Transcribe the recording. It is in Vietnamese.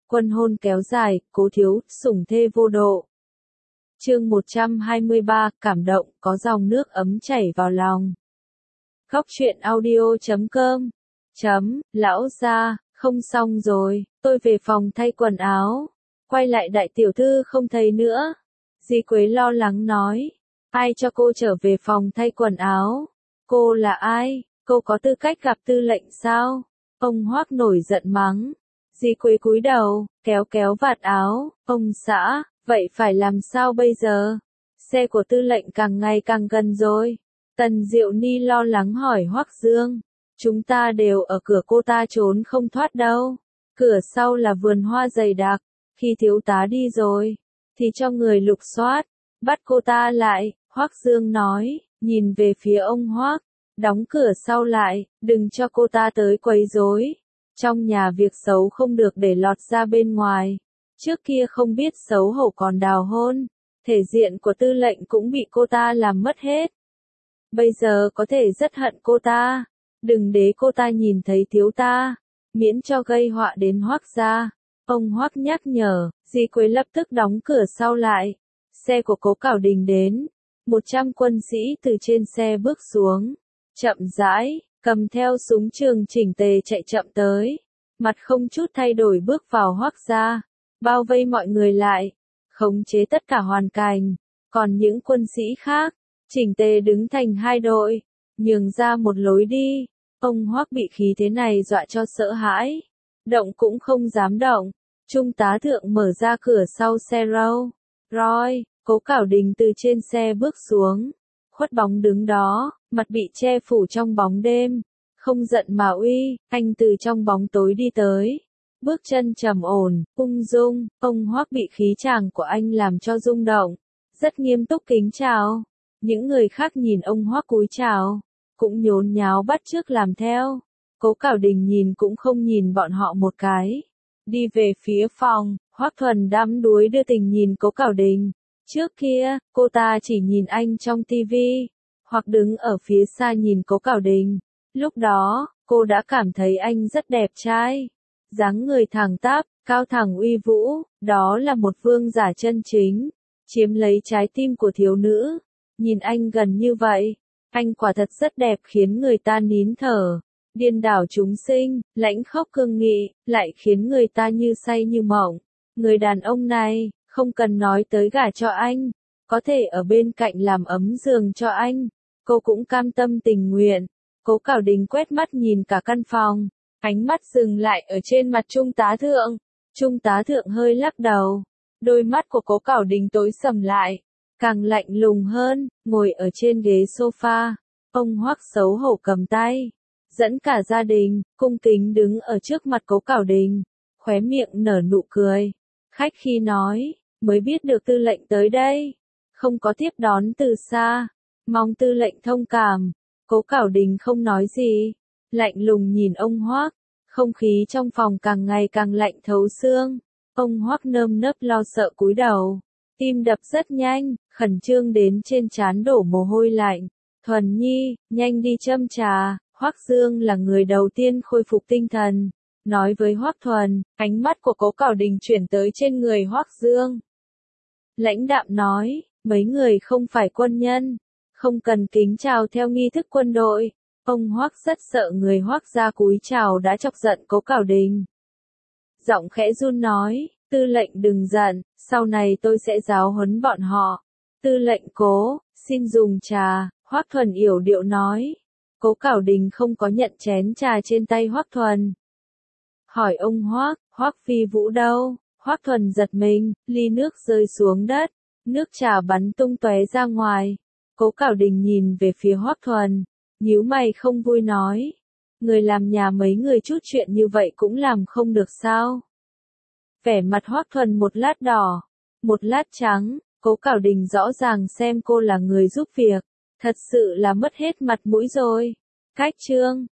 Quân hôn kéo dài, Cố Thiếu, sủng thê vô độ. Chương 123, cảm động, có dòng nước ấm chảy vào lòng. Góc truyện audio.com. Lão gia, không xong rồi, tôi về phòng thay quần áo. Quay lại đại tiểu thư không thấy nữa. Di Quế lo lắng nói. Ai cho cô trở về phòng thay quần áo? Cô là ai? Cô có tư cách gặp tư lệnh sao? Ông Hoắc nổi giận mắng. Di Quế cúi đầu, kéo kéo vạt áo. Ông xã, vậy phải làm sao bây giờ? Xe của tư lệnh càng ngày càng gần rồi. Tần Diệu Ni lo lắng hỏi Hoắc Dương. Chúng ta đều ở cửa, cô ta trốn không thoát đâu. Cửa sau là vườn hoa dày đặc. Khi thiếu tá đi rồi, thì cho người lục soát, bắt cô ta lại. Hoắc Dương nói, nhìn về phía ông Hoắc, đóng cửa sau lại, đừng cho cô ta tới quấy rối. Trong nhà việc xấu không được để lọt ra bên ngoài. Trước kia không biết xấu hổ còn đào hôn, thể diện của tư lệnh cũng bị cô ta làm mất hết. Bây giờ có thể rất hận cô ta, đừng để cô ta nhìn thấy thiếu ta, miễn cho gây họa đến Hoắc gia. Ông Hoắc nhắc nhở, Di Quế lập tức đóng cửa sau lại. Xe của Cố Cảo Đình đến, 100 quân sĩ từ trên xe bước xuống, chậm rãi, cầm theo súng trường chỉnh tề chạy chậm tới, mặt không chút thay đổi bước vào Hoắc gia, bao vây mọi người lại, khống chế tất cả hoàn cảnh, còn những quân sĩ khác, chỉnh tề đứng thành hai đội, nhường ra một lối đi. Ông Hoắc bị khí thế này dọa cho sợ hãi, động cũng không dám động. Trung tá thượng mở ra cửa sau xe Rolls Royce, Cố Cảo Đình từ trên xe bước xuống, khuất bóng đứng đó, mặt bị che phủ trong bóng đêm, không giận mà uy. Anh từ trong bóng tối đi tới, bước chân trầm ổn, ung dung. Ông Hoắc bị khí chàng của anh làm cho rung động, rất nghiêm túc kính chào. Những người khác nhìn ông Hoắc cúi chào, cũng nhốn nháo bắt chước làm theo. Cố Cảo Đình nhìn cũng không nhìn bọn họ một cái, đi về phía phòng. Hoắc Thuần đắm đuối đưa tình nhìn Cố Cảo Đình. Trước kia, cô ta chỉ nhìn anh trong tivi, hoặc đứng ở phía xa nhìn Cố Cảo Đình. Lúc đó, cô đã cảm thấy anh rất đẹp trai, dáng người thẳng tắp, cao thẳng uy vũ, đó là một vương giả chân chính, chiếm lấy trái tim của thiếu nữ. Nhìn anh gần như vậy, anh quả thật rất đẹp, khiến người ta nín thở. Điên đảo chúng sinh, lãnh khốc cương nghị, lại khiến người ta như say như mộng. Người đàn ông này, không cần nói tới gả cho anh, có thể ở bên cạnh làm ấm giường cho anh, cô cũng cam tâm tình nguyện. Cố Cảo Đình quét mắt nhìn cả căn phòng, ánh mắt dừng lại ở trên mặt Trung tá thượng. Trung tá thượng hơi lắc đầu, đôi mắt của Cố Cảo Đình tối sầm lại, càng lạnh lùng hơn, ngồi ở trên ghế sofa. Ông Hoắc xấu hổ cầm tay, dẫn cả gia đình, cung kính đứng ở trước mặt Cố Cảo Đình, khóe miệng nở nụ cười, khách khí nói, mới biết được tư lệnh tới đây, không có tiếp đón từ xa, mong tư lệnh thông cảm. Cố Cảo Đình không nói gì, lạnh lùng nhìn ông Hoắc, không khí trong phòng càng ngày càng lạnh thấu xương. Ông Hoắc nơm nớp lo sợ cúi đầu, tim đập rất nhanh, khẩn trương đến trên trán đổ mồ hôi lạnh. Thuần Nhi, nhanh đi châm trà. Hoắc Dương là người đầu tiên khôi phục tinh thần, nói với Hoắc Thuần. Ánh mắt của Cố Cảo Đình chuyển tới trên người Hoắc Dương. Lãnh đạm nói, mấy người không phải quân nhân, không cần kính chào theo nghi thức quân đội. Ông Hoắc rất sợ người Hoắc gia cúi chào đã chọc giận Cố Cảo Đình. Giọng khẽ run nói, tư lệnh đừng giận, sau này tôi sẽ giáo huấn bọn họ. Tư lệnh Cố, xin dùng trà. Hoắc Thuần yểu điệu nói. Cố Cảo Đình không có nhận chén trà trên tay Hoắc Thuần. Hỏi ông Hoắc, Hoắc Phi Vũ đâu? Hoắc Thuần giật mình, ly nước rơi xuống đất, nước trà bắn tung tóe ra ngoài. Cố Cảo Đình nhìn về phía Hoắc Thuần, nhíu mày không vui nói, người làm nhà mấy người chút chuyện như vậy cũng làm không được sao? Vẻ mặt Hoắc Thuần một lát đỏ, một lát trắng. Cố Cảo Đình rõ ràng xem cô là người giúp việc, thật sự là mất hết mặt mũi rồi. Cách chương